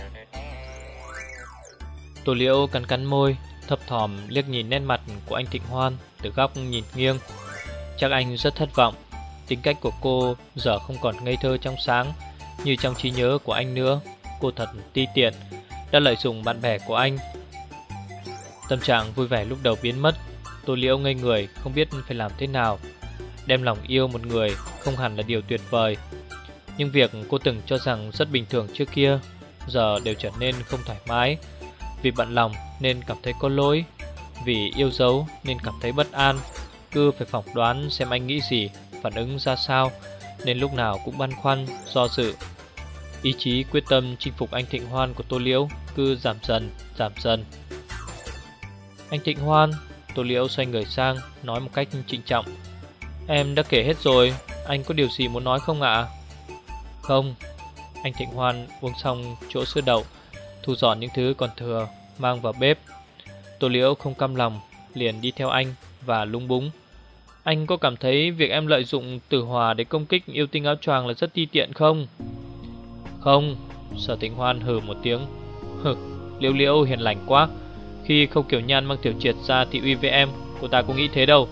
Tô Liễu cắn cắn môi, thấp thỏm liếc nhìn nét mặt của anh Thịnh Hoan từ góc nhìn nghiêng. Chắc anh rất thất vọng. Tính cách của cô giờ không còn ngây thơ trong sáng như trong trí nhớ của anh nữa. Cô thật ti tiện, đã lợi dụng bạn bè của anh. Tâm trạng vui vẻ lúc đầu biến mất. Tô Liễu ngây người không biết phải làm thế nào. Đem lòng yêu một người không hẳn là điều tuyệt vời, nhưng việc cô từng cho rằng rất bình thường trước kia giờ đều trở nên không thoải mái. Vì bận lòng nên cảm thấy có lỗi, vì yêu dấu nên cảm thấy bất an. Cứ phải phỏng đoán xem anh nghĩ gì, phản ứng ra sao, nên lúc nào cũng băn khoăn, do dự. Ý chí quyết tâm chinh phục anh Thịnh Hoan của Tô Liễu cứ giảm dần, giảm dần. Anh Thịnh Hoan, Tô Liễu xoay người sang, nói một cách trịnh trọng: Em đã kể hết rồi, anh có điều gì muốn nói không ạ? Không. Anh Thịnh Hoan uống xong chỗ sữa đậu, thu dọn những thứ còn thừa, mang vào bếp. Tô Liễu không cam lòng, liền đi theo anh và lúng búng: Anh có cảm thấy việc em lợi dụng Tử Hòa để công kích yêu tinh áo choàng là rất ti tiện không? Không. Sở Thịnh Hoan hừ một tiếng: Hừ, Liễu Liễu hiền lành quá. Khi Khâu Kiều Nhan mang Tiểu Triệt ra thị uy với em, cô ta cũng nghĩ thế đâu.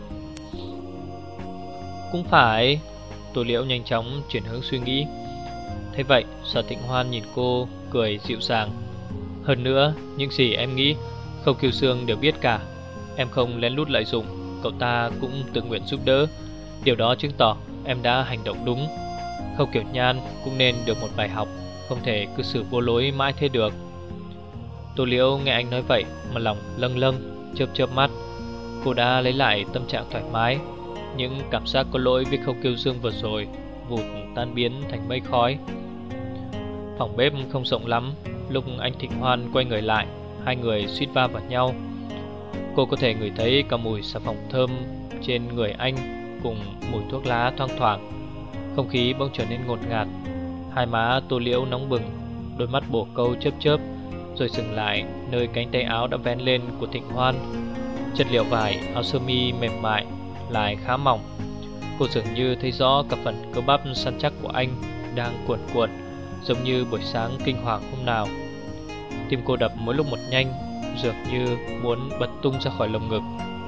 Cũng phải. Tô Liễu nhanh chóng chuyển hướng suy nghĩ. Thế vậy Sở Thịnh Hoan nhìn cô cười dịu dàng: Hơn nữa, những gì em nghĩ Khâu Kiều Sương đều biết cả. Em không lén lút lợi dụng, cậu ta cũng tự nguyện giúp đỡ. Điều đó chứng tỏ em đã hành động đúng. Khâu Kiều Nhan cũng nên được một bài học, không thể cư xử vô lối mãi thế được. Tô Liễu nghe anh nói vậy mà lòng lâng lâng, chớp chớp mắt. Cô đã lấy lại tâm trạng thoải mái. Những cảm giác có lỗi với Khâu Kiều Dương vừa rồi vụt tan biến thành mây khói. Phòng bếp không rộng lắm. Lúc anh Thịnh Hoan quay người lại, hai người suýt va vào nhau. Cô có thể ngửi thấy cả mùi xà phòng thơm trên người anh cùng mùi thuốc lá thoang thoảng. Không khí bỗng trở nên ngột ngạt. Hai má Tô Liễu nóng bừng, đôi mắt bổ câu chớp chớp, rồi dừng lại nơi cánh tay áo đã vén lên của Thịnh Hoan. Chất liệu vải áo sơ mi mềm mại lại khá mỏng. Cô dường như thấy rõ cả phần cơ bắp săn chắc của anh đang cuộn cuộn, giống như buổi sáng kinh hoàng hôm nào. Tim cô đập mỗi lúc một nhanh, dường như muốn bật tung ra khỏi lồng ngực.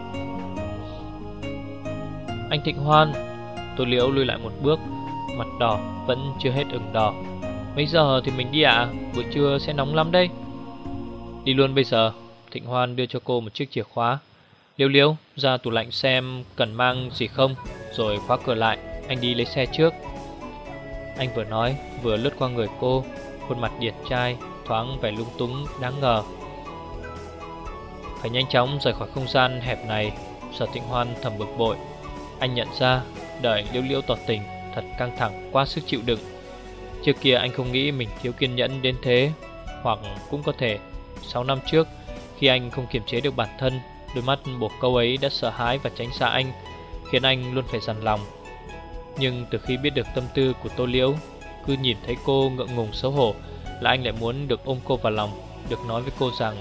Anh Thịnh Hoan. Tô Liễu lùi lại một bước, mặt đỏ vẫn chưa hết ửng đỏ. Mấy giờ thì mình đi ạ? À? Buổi trưa sẽ nóng lắm đây. Đi luôn bây giờ. Thịnh Hoan đưa cho cô một chiếc chìa khóa. Liễu Liễu, ra tủ lạnh xem cần mang gì không, rồi khóa cửa lại, anh đi lấy xe trước. Anh vừa nói vừa lướt qua người cô, khuôn mặt điển trai thoáng vẻ lung túng đáng ngờ. Phải nhanh chóng rời khỏi không gian hẹp này. Sở Thịnh Hoan thầm bực bội. Anh nhận ra đợi Liễu Liễu tỏ tình thật căng thẳng quá sức chịu đựng. Trước kia anh không nghĩ mình thiếu kiên nhẫn đến thế. Hoặc cũng có thể sáu năm trước, khi anh không kiềm chế được bản thân, đôi mắt bổ câu ấy đã sợ hãi và tránh xa anh, khiến anh luôn phải dằn lòng. Nhưng từ khi biết được tâm tư của Tô Liễu, cứ nhìn thấy cô ngượng ngùng xấu hổ là anh lại muốn được ôm cô vào lòng, được nói với cô rằng...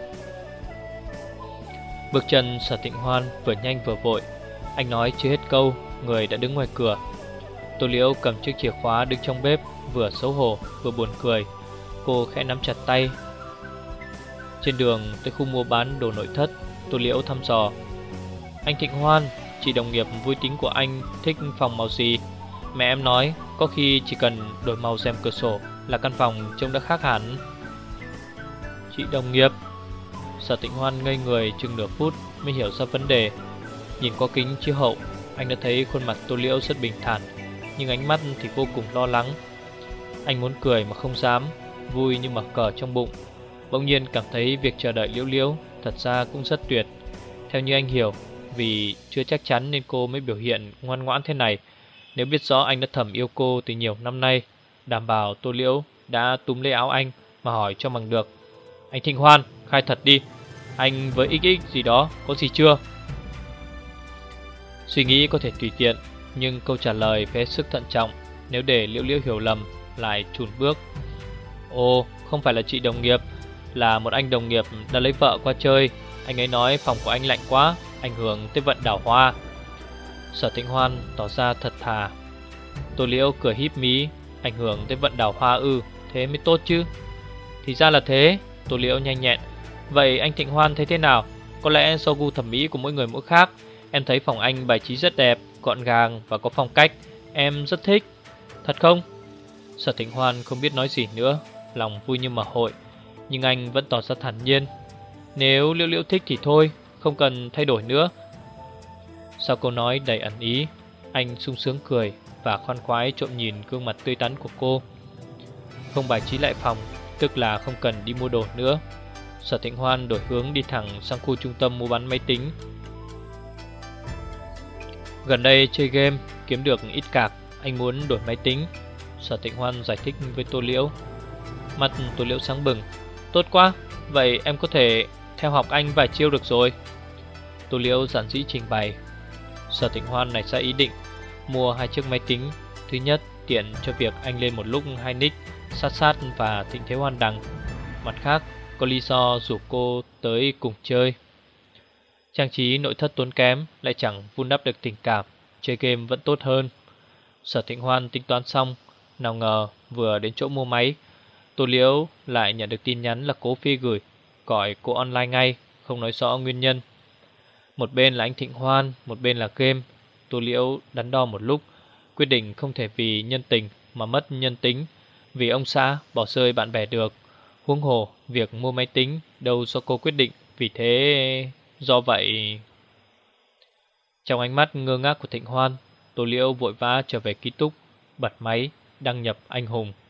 Bước chân Sở Thịnh Hoan vừa nhanh vừa vội. Anh nói chưa hết câu, người đã đứng ngoài cửa. Tô Liễu cầm chiếc chìa khóa đứng trong bếp, vừa xấu hổ vừa buồn cười. Cô khẽ nắm chặt tay. Trên đường tới khu mua bán đồ nội thất, Tô Liễu thăm dò: Anh Thịnh Hoan, chị đồng nghiệp vui tính của anh thích phòng màu gì? Mẹ em nói có khi chỉ cần đổi màu rèm cửa sổ là căn phòng trông đã khác hẳn. Chị đồng nghiệp? Sở Thịnh Hoan ngây người chừng nửa phút mới hiểu ra vấn đề. Nhìn qua kính chiếu hậu, anh đã thấy khuôn mặt Tô Liễu rất bình thản, nhưng ánh mắt thì vô cùng lo lắng. Anh muốn cười mà không dám, vui như mặc cờ trong bụng. Bỗng nhiên cảm thấy việc chờ đợi Liễu Liễu thật ra cũng rất tuyệt. Theo như anh hiểu, vì chưa chắc chắn nên cô mới biểu hiện ngoan ngoãn thế này. Nếu biết rõ anh đã thầm yêu cô từ nhiều năm nay, đảm bảo Tô Liễu đã túm lấy áo anh mà hỏi cho bằng được: "Anh Thịnh Hoan, khai thật đi, anh với ích ích gì đó có gì chưa?" Suy nghĩ có thể tùy tiện, nhưng câu trả lời phải hết sức thận trọng. Nếu để Liễu Liễu hiểu lầm, lại chùn bước: "Ồ, không phải là chị đồng nghiệp, là một anh đồng nghiệp đã lấy vợ qua chơi. Anh ấy nói phòng của anh lạnh quá, ảnh hưởng tới vận đào hoa." Sở Thịnh Hoan tỏ ra thật thà. Tô Liễu cười híp mí: "Ảnh hưởng tới vận đào hoa ư? Thế mới tốt chứ." "Thì ra là thế." Tô Liễu nhanh nhẹn: "Vậy anh Thịnh Hoan thấy thế nào? Có lẽ do gu thẩm mỹ của mỗi người mỗi khác. Em thấy phòng anh bài trí rất đẹp, gọn gàng và có phong cách. Em rất thích." "Thật không?" Sở Thịnh Hoan không biết nói gì nữa, lòng vui như mở hội. Nhưng anh vẫn tỏ ra thản nhiên: "Nếu Liễu Liễu thích thì thôi, không cần thay đổi nữa." Sau câu nói đầy ẩn ý, anh sung sướng cười và khoan khoái trộm nhìn gương mặt tươi tắn của cô. Không bài trí lại phòng, tức là không cần đi mua đồ nữa. Sở Thịnh Hoan đổi hướng đi thẳng sang khu trung tâm mua bán máy tính. Gần đây chơi game kiếm được ít cạc, anh muốn đổi máy tính. Sở Thịnh Hoan giải thích với Tô Liễu. Mặt Tô Liễu sáng bừng: "Tốt quá, vậy em có thể theo học anh vài chiêu được rồi." Tô Liễu giản dĩ trình bày. Sở Thịnh Hoan nảy ra ý định mua hai chiếc máy tính. Thứ nhất, tiện cho việc anh lên một lúc hai nick Sát Sát và Thịnh Thế Hoan Đằng. Mặt khác, có lý do rủ cô tới cùng chơi. Trang trí nội thất tốn kém, lại chẳng vun đắp được tình cảm, chơi game vẫn tốt hơn. Sở Thịnh Hoan tính toán xong, nào ngờ vừa đến chỗ mua máy, Tô Liễu lại nhận được tin nhắn là Cố Phi gửi, gọi cô online ngay, không nói rõ nguyên nhân. Một bên là anh Thịnh Hoan, một bên là game. Tô Liễu đắn đo một lúc, quyết định không thể vì nhân tình mà mất nhân tính, vì ông xã bỏ rơi bạn bè được. Huống hồ việc mua máy tính đâu do cô quyết định. Vì thế do vậy, trong ánh mắt ngơ ngác của Thịnh Hoan, Tô Liễu vội vã trở về ký túc, bật máy, đăng nhập anh hùng.